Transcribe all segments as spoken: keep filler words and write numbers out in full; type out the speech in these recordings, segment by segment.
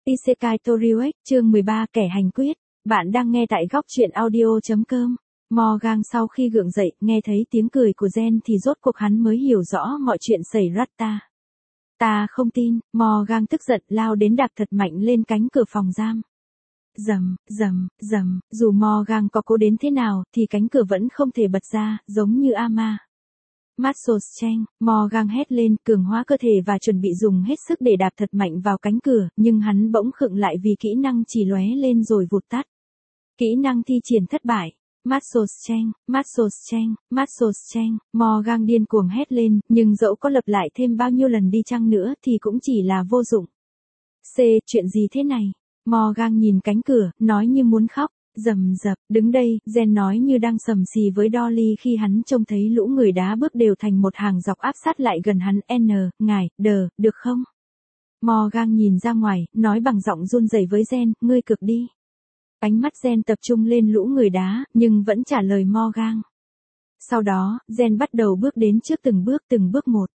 Isekai Toriuek, chương mười ba, kẻ hành quyết. Bạn đang nghe tại góc truyện audio.com. Morgan sau khi gượng dậy, nghe thấy tiếng cười của Gen thì rốt cuộc hắn mới hiểu rõ mọi chuyện xảy ra ta. Ta không tin, Morgan tức giận lao đến đạp thật mạnh lên cánh cửa phòng giam. Rầm, rầm, rầm, dù Morgan có cố đến thế nào thì cánh cửa vẫn không thể bật ra, giống như Ama. Muscle Strength, Morgan hét lên, cường hóa cơ thể và chuẩn bị dùng hết sức để đạp thật mạnh vào cánh cửa, nhưng hắn bỗng khựng lại vì kỹ năng chỉ lóe lên rồi vụt tắt. Kỹ năng thi triển thất bại. Muscle Strength, Muscle Strength, Muscle Strength, Morgan điên cuồng hét lên, nhưng dẫu có lập lại thêm bao nhiêu lần đi chăng nữa thì cũng chỉ là vô dụng. C, chuyện gì thế này? Morgan nhìn cánh cửa, nói như muốn khóc. Rầm rập, đứng đây, Gen nói như đang sầm xì với Dolly khi hắn trông thấy lũ người đá bước đều thành một hàng dọc áp sát lại gần hắn. N, ngài, đờ, được không? Morgan nhìn ra ngoài, nói bằng giọng run rẩy với Gen, ngươi cực đi. Ánh mắt Gen tập trung lên lũ người đá, nhưng vẫn trả lời Morgan. Sau đó, Gen bắt đầu bước đến trước từng bước từng bước một.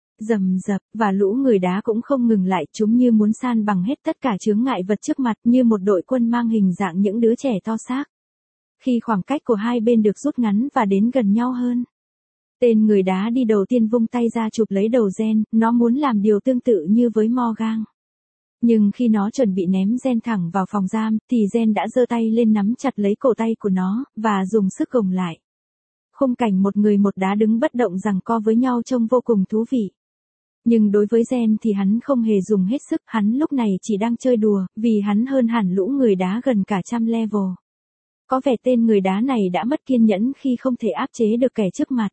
Rầm rập, và lũ người đá cũng không ngừng lại, chúng như muốn san bằng hết tất cả chướng ngại vật trước mặt, như một đội quân mang hình dạng những đứa trẻ to xác. Khi khoảng cách của hai bên được rút ngắn và đến gần nhau hơn, tên người đá đi đầu tiên vung tay ra chụp lấy đầu Gen, nó muốn làm điều tương tự như với Morgan. Nhưng khi nó chuẩn bị ném Gen thẳng vào phòng giam, thì Gen đã giơ tay lên nắm chặt lấy cổ tay của nó, và dùng sức gồng lại. Khung cảnh một người một đá đứng bất động giằng co với nhau trông vô cùng thú vị. Nhưng đối với Gen thì hắn không hề dùng hết sức, hắn lúc này chỉ đang chơi đùa, vì hắn hơn hẳn lũ người đá gần cả trăm level. Có vẻ tên người đá này đã mất kiên nhẫn khi không thể áp chế được kẻ trước mặt.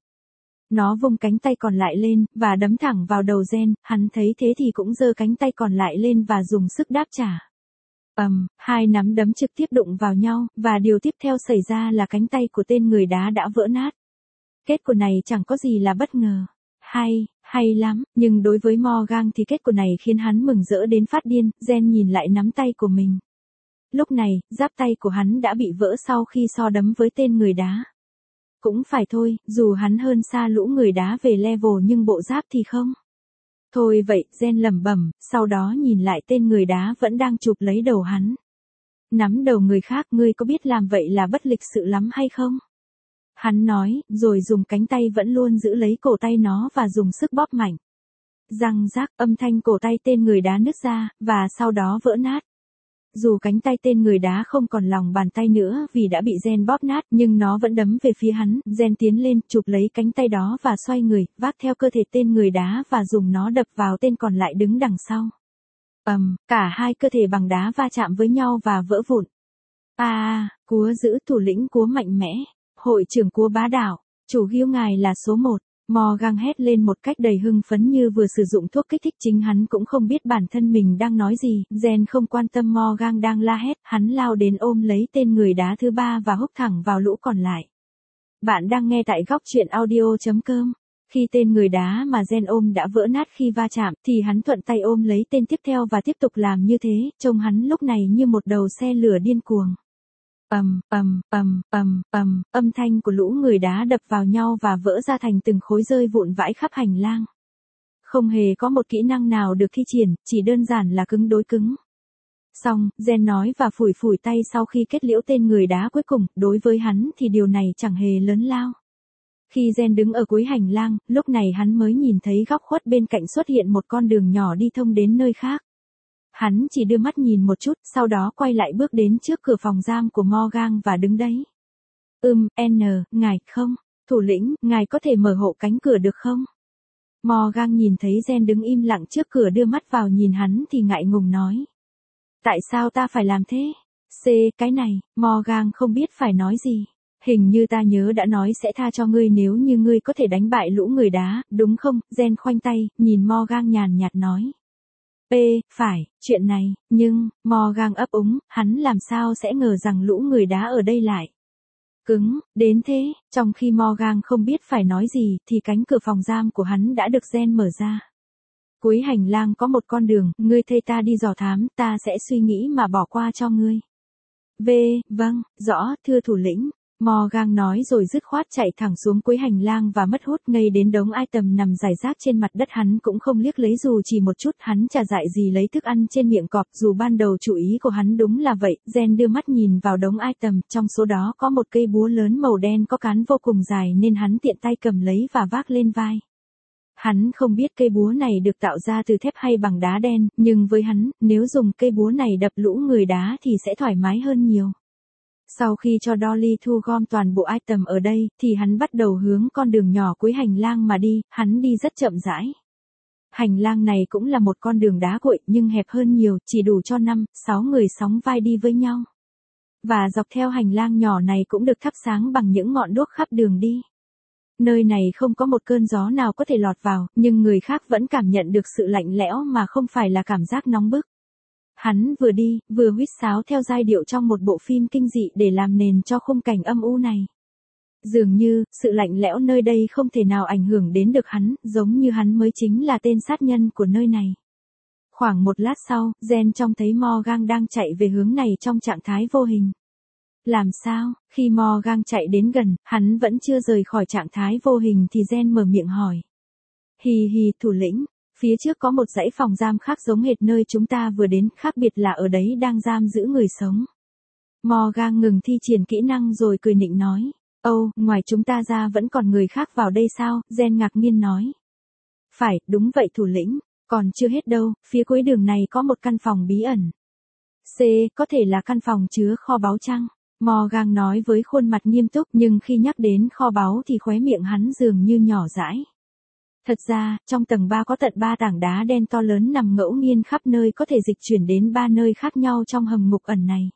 Nó vung cánh tay còn lại lên, và đấm thẳng vào đầu Gen, hắn thấy thế thì cũng giơ cánh tay còn lại lên và dùng sức đáp trả. Ầm, um, hai nắm đấm trực tiếp đụng vào nhau, và điều tiếp theo xảy ra là cánh tay của tên người đá đã vỡ nát. Kết quả này chẳng có gì là bất ngờ. Hay, hay lắm, nhưng đối với Morgan thì kết quả này khiến hắn mừng rỡ đến phát điên. Gen nhìn lại nắm tay của mình. Lúc này, giáp tay của hắn đã bị vỡ sau khi so đấm với tên người đá. Cũng phải thôi, dù hắn hơn xa lũ người đá về level nhưng bộ giáp thì không. Thôi vậy, Gen lẩm bẩm, sau đó nhìn lại tên người đá vẫn đang chụp lấy đầu hắn. Nắm đầu người khác, ngươi có biết làm vậy là bất lịch sự lắm hay không? Hắn nói, rồi dùng cánh tay vẫn luôn giữ lấy cổ tay nó và dùng sức bóp mạnh. Răng rác, âm thanh cổ tay tên người đá nứt ra, và sau đó vỡ nát. Dù cánh tay tên người đá không còn lòng bàn tay nữa vì đã bị Gen bóp nát, nhưng nó vẫn đấm về phía hắn. Gen tiến lên, chụp lấy cánh tay đó và xoay người, vác theo cơ thể tên người đá và dùng nó đập vào tên còn lại đứng đằng sau. Ầm, um, cả hai cơ thể bằng đá va chạm với nhau và vỡ vụn. À, à, cúa giữ thủ lĩnh cúa mạnh mẽ. Hội trưởng cúa bá đạo, chủ Gil ngài là số một. Morgan hét lên một cách đầy hưng phấn như vừa sử dụng thuốc kích thích, chính hắn cũng không biết bản thân mình đang nói gì. Gen không quan tâm Morgan đang la hét, hắn lao đến ôm lấy tên người đá thứ ba và húc thẳng vào lũ còn lại. Bạn đang nghe tại góc truyện audio.com. Khi tên người đá mà Gen ôm đã vỡ nát khi va chạm, thì hắn thuận tay ôm lấy tên tiếp theo và tiếp tục làm như thế, trông hắn lúc này như một đầu xe lửa điên cuồng. Ầm, ầm, ầm, ầm, ầm, âm thanh của lũ người đá đập vào nhau và vỡ ra thành từng khối rơi vụn vãi khắp hành lang. Không hề có một kỹ năng nào được thi triển, chỉ đơn giản là cứng đối cứng. Xong, Gen nói và phủi phủi tay sau khi kết liễu tên người đá cuối cùng, đối với hắn thì điều này chẳng hề lớn lao. Khi Gen đứng ở cuối hành lang, lúc này hắn mới nhìn thấy góc khuất bên cạnh xuất hiện một con đường nhỏ đi thông đến nơi khác. Hắn chỉ đưa mắt nhìn một chút, sau đó quay lại bước đến trước cửa phòng giam của Morgan và đứng đấy. Ừm, N, ngài, không. Thủ lĩnh, ngài có thể mở hộ cánh cửa được không? Morgan nhìn thấy Gen đứng im lặng trước cửa đưa mắt vào nhìn hắn thì ngại ngùng nói. Tại sao ta phải làm thế? C, cái này, Morgan không biết phải nói gì. Hình như ta nhớ đã nói sẽ tha cho ngươi nếu như ngươi có thể đánh bại lũ người đá, đúng không? Gen khoanh tay, nhìn Morgan nhàn nhạt nói. P, phải, chuyện này, nhưng, Morgan ấp úng, hắn làm sao sẽ ngờ rằng lũ người đá ở đây lại cứng, đến thế, trong khi Morgan không biết phải nói gì, thì cánh cửa phòng giam của hắn đã được Gen mở ra. Cuối hành lang có một con đường, ngươi thay ta đi dò thám, ta sẽ suy nghĩ mà bỏ qua cho ngươi. V, vâng, rõ, thưa thủ lĩnh. Morgan nói rồi dứt khoát chạy thẳng xuống cuối hành lang và mất hút ngay đến đống item nằm rải rác trên mặt đất. Hắn cũng không liếc lấy dù chỉ một chút, hắn chả dại gì lấy thức ăn trên miệng cọp, dù ban đầu chủ ý của hắn đúng là vậy. Jen đưa mắt nhìn vào đống item, trong số đó có một cây búa lớn màu đen có cán vô cùng dài nên hắn tiện tay cầm lấy và vác lên vai. Hắn không biết cây búa này được tạo ra từ thép hay bằng đá đen, nhưng với hắn, nếu dùng cây búa này đập lũ người đá thì sẽ thoải mái hơn nhiều. Sau khi cho Dolly thu gom toàn bộ item ở đây, thì hắn bắt đầu hướng con đường nhỏ cuối hành lang mà đi. Hắn đi rất chậm rãi. Hành lang này cũng là một con đường đá cuội nhưng hẹp hơn nhiều, chỉ đủ cho năm, sáu người sóng vai đi với nhau. Và dọc theo hành lang nhỏ này cũng được thắp sáng bằng những ngọn đuốc khắp đường đi. Nơi này không có một cơn gió nào có thể lọt vào, nhưng người khác vẫn cảm nhận được sự lạnh lẽo mà không phải là cảm giác nóng bức. Hắn vừa đi, vừa huýt sáo theo giai điệu trong một bộ phim kinh dị để làm nền cho khung cảnh âm u này. Dường như, sự lạnh lẽo nơi đây không thể nào ảnh hưởng đến được hắn, giống như hắn mới chính là tên sát nhân của nơi này. Khoảng một lát sau, Jen trông thấy Morgan đang chạy về hướng này trong trạng thái vô hình. Làm sao? Khi Morgan chạy đến gần, hắn vẫn chưa rời khỏi trạng thái vô hình thì Jen mở miệng hỏi. Hì hì, thủ lĩnh. Phía trước có một dãy phòng giam khác giống hệt nơi chúng ta vừa đến, khác biệt là ở đấy đang giam giữ người sống. Morgan ngừng thi triển kỹ năng rồi cười nịnh nói. Ồ, oh, ngoài chúng ta ra vẫn còn người khác vào đây sao? Jen ngạc nhiên nói. Phải, đúng vậy thủ lĩnh. Còn chưa hết đâu, phía cuối đường này có một căn phòng bí ẩn. C, có thể là căn phòng chứa kho báu chăng? Morgan nói với khuôn mặt nghiêm túc, nhưng khi nhắc đến kho báu thì khóe miệng hắn dường như nhỏ dãi. Thật ra, trong tầng ba có tận ba tảng đá đen to lớn nằm ngẫu nhiên khắp nơi, có thể dịch chuyển đến ba nơi khác nhau trong hầm ngục ẩn này.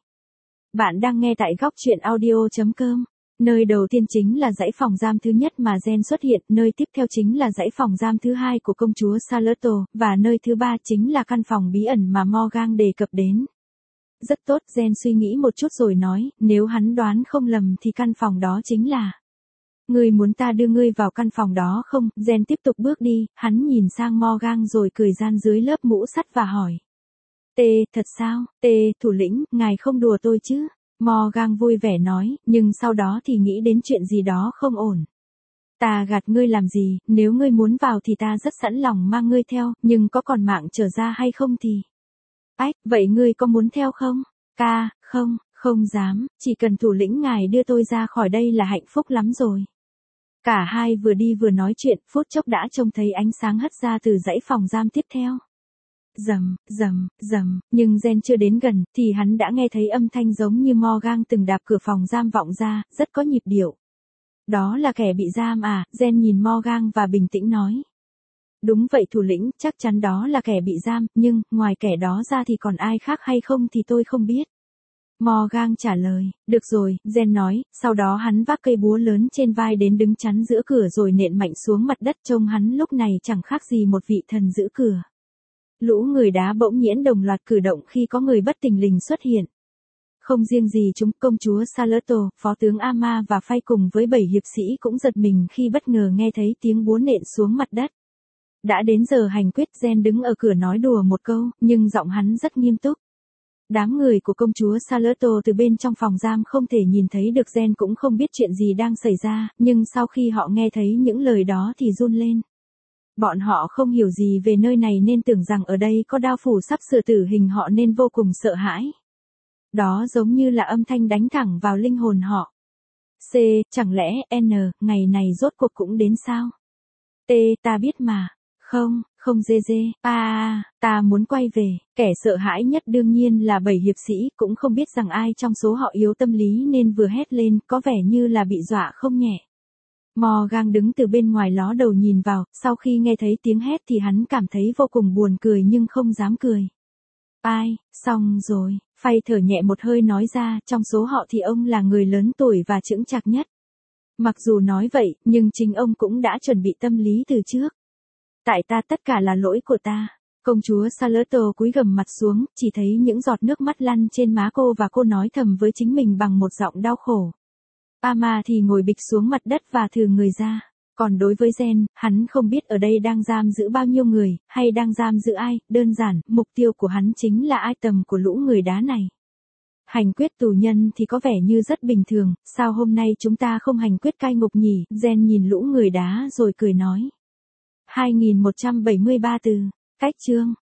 Bạn đang nghe tại góc truyện audio chấm com. Nơi đầu tiên chính là dãy phòng giam thứ nhất mà Jen xuất hiện, nơi tiếp theo chính là dãy phòng giam thứ hai của công chúa Charlotte, và nơi thứ ba chính là căn phòng bí ẩn mà Morgan đề cập đến. Rất tốt, Jen suy nghĩ một chút rồi nói, nếu hắn đoán không lầm thì căn phòng đó chính là... Ngươi muốn ta đưa ngươi vào căn phòng đó không? Jen tiếp tục bước đi, hắn nhìn sang Morgan rồi cười gian dưới lớp mũ sắt và hỏi. Tê, thật sao? Tê, thủ lĩnh, ngài không đùa tôi chứ? Morgan vui vẻ nói, nhưng sau đó thì nghĩ đến chuyện gì đó không ổn. Ta gạt ngươi làm gì, nếu ngươi muốn vào thì ta rất sẵn lòng mang ngươi theo, nhưng có còn mạng trở ra hay không thì... Ách, vậy ngươi có muốn theo không? Ca, không, không dám, chỉ cần thủ lĩnh ngài đưa tôi ra khỏi đây là hạnh phúc lắm rồi. Cả hai vừa đi vừa nói chuyện, phút chốc đã trông thấy ánh sáng hất ra từ dãy phòng giam tiếp theo. Rầm, rầm, rầm, nhưng Jen chưa đến gần, thì hắn đã nghe thấy âm thanh giống như Morgan từng đạp cửa phòng giam vọng ra, rất có nhịp điệu. Đó là kẻ bị giam à? Jen nhìn Morgan và bình tĩnh nói. Đúng vậy thủ lĩnh, chắc chắn đó là kẻ bị giam, nhưng, ngoài kẻ đó ra thì còn ai khác hay không thì tôi không biết. Morgan trả lời, được rồi, Jen nói, sau đó hắn vác cây búa lớn trên vai đến đứng chắn giữa cửa rồi nện mạnh xuống mặt đất, trông hắn lúc này chẳng khác gì một vị thần giữ cửa. Lũ người đá bỗng nhiễn đồng loạt cử động khi có người bất thình lình xuất hiện. Không riêng gì chúng, công chúa Charlotte, phó tướng Ama và Phay cùng với bảy hiệp sĩ cũng giật mình khi bất ngờ nghe thấy tiếng búa nện xuống mặt đất. Đã đến giờ hành quyết, Jen đứng ở cửa nói đùa một câu, nhưng giọng hắn rất nghiêm túc. Đám người của công chúa Charlotte từ bên trong phòng giam không thể nhìn thấy được, Jen cũng không biết chuyện gì đang xảy ra, nhưng sau khi họ nghe thấy những lời đó thì run lên. Bọn họ không hiểu gì về nơi này nên tưởng rằng ở đây có đao phủ sắp sửa tử hình họ nên vô cùng sợ hãi. Đó giống như là âm thanh đánh thẳng vào linh hồn họ. C, chẳng lẽ N, ngày này rốt cuộc cũng đến sao? T, ta biết mà. Không, không dê dê, a à, ta muốn quay về. Kẻ sợ hãi nhất đương nhiên là bảy hiệp sĩ, cũng không biết rằng ai trong số họ yếu tâm lý nên vừa hét lên, có vẻ như là bị dọa không nhẹ. Morgan đứng từ bên ngoài ló đầu nhìn vào, sau khi nghe thấy tiếng hét thì hắn cảm thấy vô cùng buồn cười nhưng không dám cười. Ai, xong rồi, Phay thở nhẹ một hơi nói ra, trong số họ thì ông là người lớn tuổi và chững chạc nhất. Mặc dù nói vậy, nhưng chính ông cũng đã chuẩn bị tâm lý từ trước. Tại ta, tất cả là lỗi của ta. Công chúa Charlotte cúi gằm mặt xuống, chỉ thấy những giọt nước mắt lăn trên má cô và cô nói thầm với chính mình bằng một giọng đau khổ. Ama thì ngồi bịch xuống mặt đất và thừ người ra. Còn đối với Jen, hắn không biết ở đây đang giam giữ bao nhiêu người, hay đang giam giữ ai, đơn giản, mục tiêu của hắn chính là item của lũ người đá này. Hành quyết tù nhân thì có vẻ như rất bình thường, sao hôm nay chúng ta không hành quyết cai ngục nhỉ? Jen nhìn lũ người đá rồi cười nói. hai nghìn một trăm bảy mươi ba từ, cách chương.